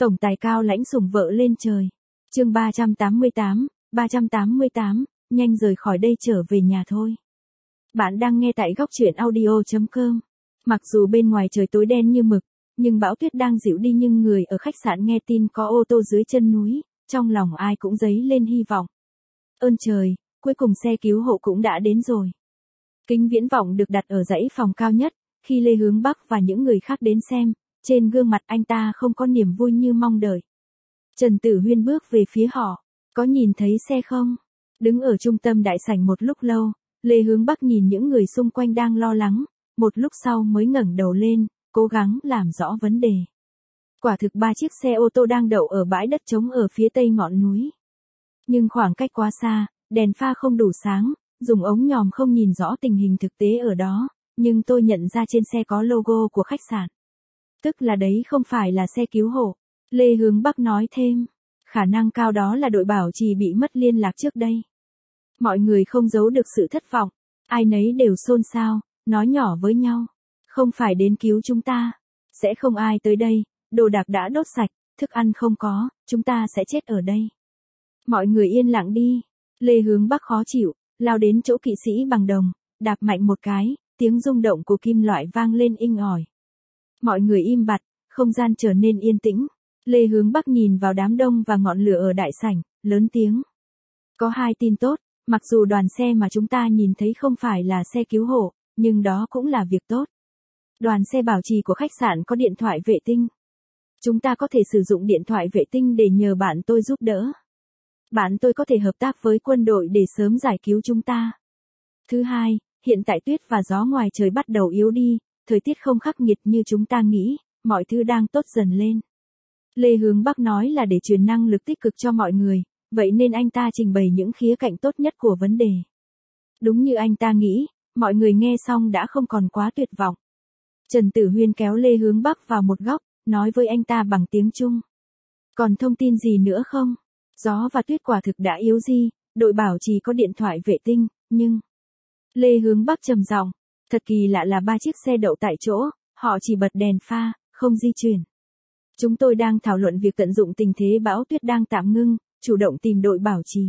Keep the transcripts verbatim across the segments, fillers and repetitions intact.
Tổng tài cao lãnh sủng vợ lên trời. Chương ba trăm tám mươi tám, ba trăm tám mươi tám, nhanh rời khỏi đây trở về nhà thôi. Bạn đang nghe tại góc truyện audio chấm com. Mặc dù bên ngoài trời tối đen như mực, nhưng bão tuyết đang dịu đi, nhưng người ở khách sạn nghe tin có ô tô dưới chân núi, trong lòng ai cũng dấy lên hy vọng. Ơn trời, cuối cùng xe cứu hộ cũng đã đến rồi. Kính viễn vọng được đặt ở dãy phòng cao nhất, khi Lê Hướng Bắc và những người khác đến xem, trên gương mặt anh ta không có niềm vui như mong đợi. Trần Tử Huyên bước về phía họ, có nhìn thấy xe không? Đứng ở trung tâm đại sảnh một lúc lâu, Lê Hướng Bắc nhìn những người xung quanh đang lo lắng, một lúc sau mới ngẩng đầu lên, cố gắng làm rõ vấn đề. Quả thực ba chiếc xe ô tô đang đậu ở bãi đất trống ở phía tây ngọn núi. Nhưng khoảng cách quá xa, đèn pha không đủ sáng, dùng ống nhòm không nhìn rõ tình hình thực tế ở đó, nhưng tôi nhận ra trên xe có logo của khách sạn. Tức là đấy không phải là xe cứu hộ. Lê Hướng Bắc nói thêm, khả năng cao đó là đội bảo trì bị mất liên lạc trước đây. Mọi người không giấu được sự thất vọng, ai nấy đều xôn xao, nói nhỏ với nhau, không phải đến cứu chúng ta, sẽ không ai tới đây, đồ đạc đã đốt sạch, thức ăn không có, chúng ta sẽ chết ở đây. Mọi người yên lặng đi. Lê Hướng Bắc khó chịu, lao đến chỗ kỵ sĩ bằng đồng, đạp mạnh một cái, tiếng rung động của kim loại vang lên inh ỏi. Mọi người im bặt, không gian trở nên yên tĩnh. Lê Hướng Bắc nhìn vào đám đông và ngọn lửa ở đại sảnh, lớn tiếng. Có hai tin tốt, mặc dù đoàn xe mà chúng ta nhìn thấy không phải là xe cứu hộ, nhưng đó cũng là việc tốt. Đoàn xe bảo trì của khách sạn có điện thoại vệ tinh. Chúng ta có thể sử dụng điện thoại vệ tinh để nhờ bạn tôi giúp đỡ. Bạn tôi có thể hợp tác với quân đội để sớm giải cứu chúng ta. Thứ hai, hiện tại tuyết và gió ngoài trời bắt đầu yếu đi, thời tiết không khắc nghiệt như chúng ta nghĩ, mọi thứ đang tốt dần lên. Lê Hướng Bắc nói là để truyền năng lực tích cực cho mọi người, vậy nên anh ta trình bày những khía cạnh tốt nhất của vấn đề. Đúng như anh ta nghĩ, mọi người nghe xong đã không còn quá tuyệt vọng. Trần Tử Huyên kéo Lê Hướng Bắc vào một góc, nói với anh ta bằng tiếng Trung. Còn thông tin gì nữa không? Gió và tuyết quả thực đã yếu đi, đội bảo trì có điện thoại vệ tinh, nhưng... Lê Hướng Bắc trầm giọng, thật kỳ lạ là ba chiếc xe đậu tại chỗ, họ chỉ bật đèn pha, không di chuyển. Chúng tôi đang thảo luận việc tận dụng tình thế bão tuyết đang tạm ngưng, chủ động tìm đội bảo trì.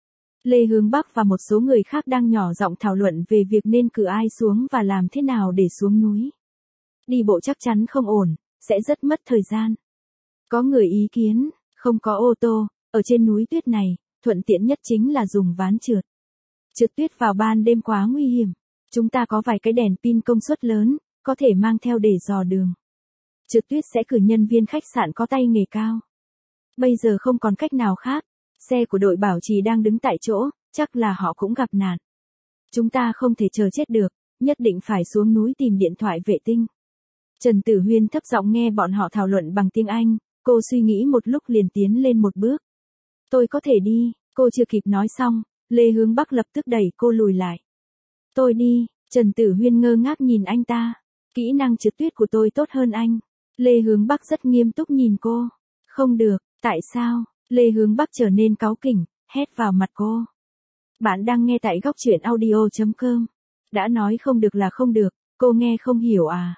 Lê Hướng Bắc và một số người khác đang nhỏ giọng thảo luận về việc nên cử ai xuống và làm thế nào để xuống núi. Đi bộ chắc chắn không ổn, sẽ rất mất thời gian. Có người ý kiến, không có ô tô, ở trên núi tuyết này, thuận tiện nhất chính là dùng ván trượt. Trượt tuyết vào ban đêm quá nguy hiểm. Chúng ta có vài cái đèn pin công suất lớn, có thể mang theo để dò đường. Trượt tuyết sẽ cử nhân viên khách sạn có tay nghề cao. Bây giờ không còn cách nào khác, xe của đội bảo trì đang đứng tại chỗ, chắc là họ cũng gặp nạn. Chúng ta không thể chờ chết được, nhất định phải xuống núi tìm điện thoại vệ tinh. Trần Tử Huyên thấp giọng nghe bọn họ thảo luận bằng tiếng Anh, cô suy nghĩ một lúc liền tiến lên một bước. Tôi có thể đi, cô chưa kịp nói xong, Lê Hướng Bắc lập tức đẩy cô lùi lại. Tôi đi, Trần Tử Huyên ngơ ngác nhìn anh ta, kỹ năng trượt tuyết của tôi tốt hơn anh. Lê Hướng Bắc rất nghiêm túc nhìn cô. Không được, tại sao? Lê Hướng Bắc trở nên cáu kỉnh, hét vào mặt cô. Bạn đang nghe tại góc truyện audio chấm com. Đã nói không được là không được, cô nghe không hiểu à?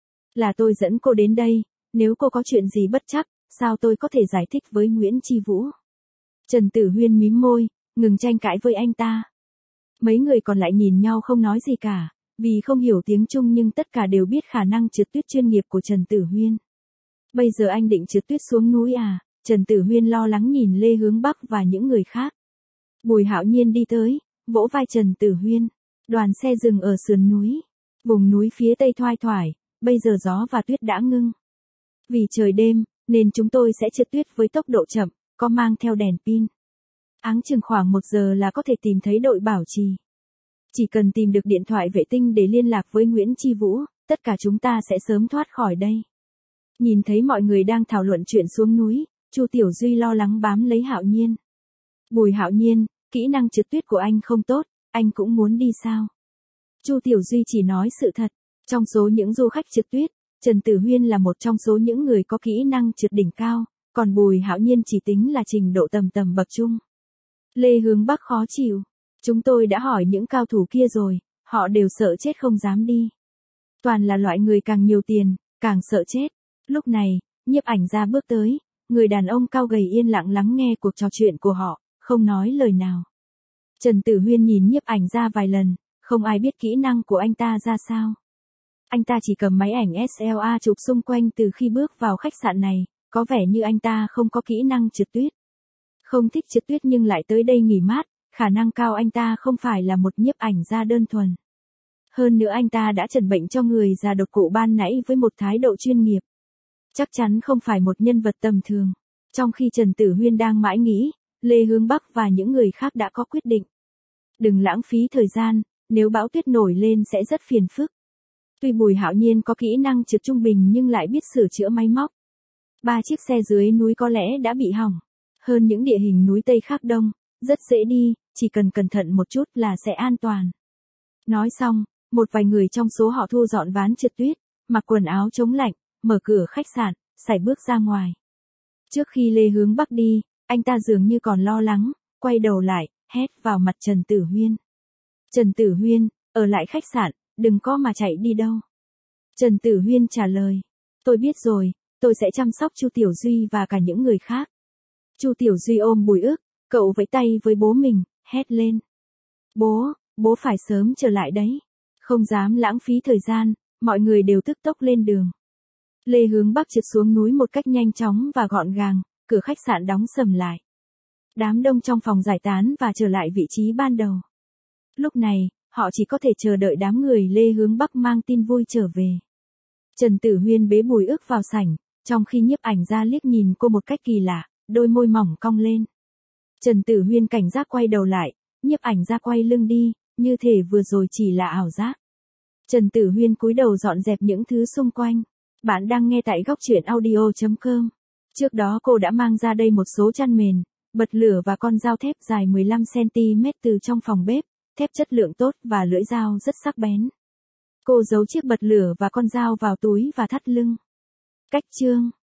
Là tôi dẫn cô đến đây, nếu cô có chuyện gì bất trắc, sao tôi có thể giải thích với Nguyễn Chi Vũ? Trần Tử Huyên mím môi, ngừng tranh cãi với anh ta. Mấy người còn lại nhìn nhau không nói gì cả, vì không hiểu tiếng Trung nhưng tất cả đều biết khả năng trượt tuyết chuyên nghiệp của Trần Tử Huyên. Bây giờ anh định trượt tuyết xuống núi à? Trần Tử Huyên lo lắng nhìn Lê Hướng Bắc và những người khác. Bùi Hạo Nhiên đi tới, vỗ vai Trần Tử Huyên. Đoàn xe dừng ở sườn núi. Vùng núi phía tây thoai thoải, bây giờ gió và tuyết đã ngưng. Vì trời đêm, nên chúng tôi sẽ trượt tuyết với tốc độ chậm, có mang theo đèn pin. Áng chừng khoảng một giờ là có thể tìm thấy đội bảo trì. Chỉ cần tìm được điện thoại vệ tinh để liên lạc với Nguyễn Chi Vũ, tất cả chúng ta sẽ sớm thoát khỏi đây. Nhìn thấy mọi người đang thảo luận chuyện xuống núi, Chu Tiểu Duy lo lắng bám lấy Hạo Nhiên. Bùi Hạo Nhiên, kỹ năng trượt tuyết của anh không tốt, anh cũng muốn đi sao? Chu Tiểu Duy chỉ nói sự thật, trong số những du khách trượt tuyết, Trần Tử Huyên là một trong số những người có kỹ năng trượt đỉnh cao, còn Bùi Hạo Nhiên chỉ tính là trình độ tầm tầm bậc trung. Lê Hướng Bắc khó chịu. Chúng tôi đã hỏi những cao thủ kia rồi, họ đều sợ chết không dám đi. Toàn là loại người càng nhiều tiền, càng sợ chết. Lúc này, nhiếp ảnh ra bước tới, Người đàn ông cao gầy yên lặng lắng nghe cuộc trò chuyện của họ, không nói lời nào. Trần Tử Huyên nhìn nhiếp ảnh ra vài lần, không ai biết kỹ năng của anh ta ra sao. Anh ta chỉ cầm máy ảnh ét lờ a chụp xung quanh từ khi bước vào khách sạn này, có vẻ như anh ta không có kỹ năng trượt tuyết. Không thích trượt tuyết nhưng lại tới đây nghỉ mát, khả năng cao anh ta không phải là một nhiếp ảnh gia đơn thuần. Hơn nữa anh ta đã chẩn bệnh cho người già đột quỵ ban nãy với một thái độ chuyên nghiệp. Chắc chắn không phải một nhân vật tầm thường. Trong khi Trần Tử Huyên đang mãi nghĩ, Lê Hướng Bắc và những người khác đã có quyết định. Đừng lãng phí thời gian, nếu bão tuyết nổi lên sẽ rất phiền phức. Tuy Bùi Hạo Nhiên có kỹ năng trượt trung bình nhưng lại biết sửa chữa máy móc. Ba chiếc xe dưới núi có lẽ đã bị hỏng. Hơn những địa hình núi Tây khác đông, rất dễ đi, chỉ cần cẩn thận một chút là sẽ an toàn. Nói xong, một vài người trong số họ thu dọn ván trượt tuyết, mặc quần áo chống lạnh, mở cửa khách sạn, sải bước ra ngoài. Trước khi Lê Hướng Bắc đi, anh ta dường như còn lo lắng, quay đầu lại, hét vào mặt Trần Tử Huyên. Trần Tử Huyên, ở lại khách sạn, đừng có mà chạy đi đâu. Trần Tử Huyên trả lời, tôi biết rồi, tôi sẽ chăm sóc Chu Tiểu Duy và cả những người khác. Chu Tiểu Duy ôm Bùi Ức, cậu vẫy tay với bố mình, hét lên. Bố, bố phải sớm trở lại đấy. Không dám lãng phí thời gian, mọi người đều tức tốc lên đường. Lê Hướng Bắc trượt xuống núi một cách nhanh chóng và gọn gàng, cửa khách sạn đóng sầm lại. Đám đông trong phòng giải tán và trở lại vị trí ban đầu. Lúc này, họ chỉ có thể chờ đợi đám người Lê Hướng Bắc mang tin vui trở về. Trần Tử Huyên bế Bùi Ức vào sảnh, trong khi nhiếp ảnh ra liếc nhìn cô một cách kỳ lạ, đôi môi mỏng cong lên. Trần Tử Huyên cảnh giác quay đầu lại, nhiếp ảnh ra quay lưng đi, như thể vừa rồi chỉ là ảo giác. Trần Tử Huyên cúi đầu dọn dẹp những thứ xung quanh. Bạn đang nghe tại góc truyện audio chấm com. Trước đó cô đã mang ra đây một số chăn mền, bật lửa và con dao thép dài mười lăm xăng-ti-mét từ trong phòng bếp, thép chất lượng tốt và lưỡi dao rất sắc bén. Cô giấu chiếc bật lửa và con dao vào túi và thắt lưng. Cách chương